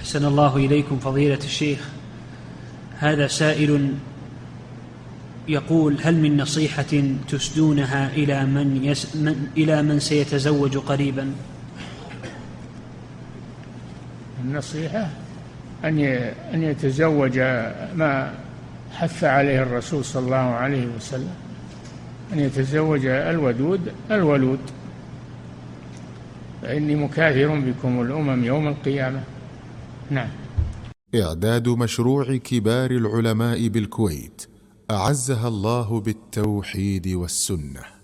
أحسن الله إليكم فضيلة الشيخ. هذا سائل يقول: هل من نصيحة تسدونها إلى من سيتزوج قريبا؟ النصيحة أن يتزوج ما حث عليه الرسول صلى الله عليه وسلم، أن يتزوج الودود الولود، فإني مكاثر بكم الأمم يوم القيامة. نعم. إعداد مشروع كبار العلماء بالكويت أعزها الله بالتوحيد والسنة.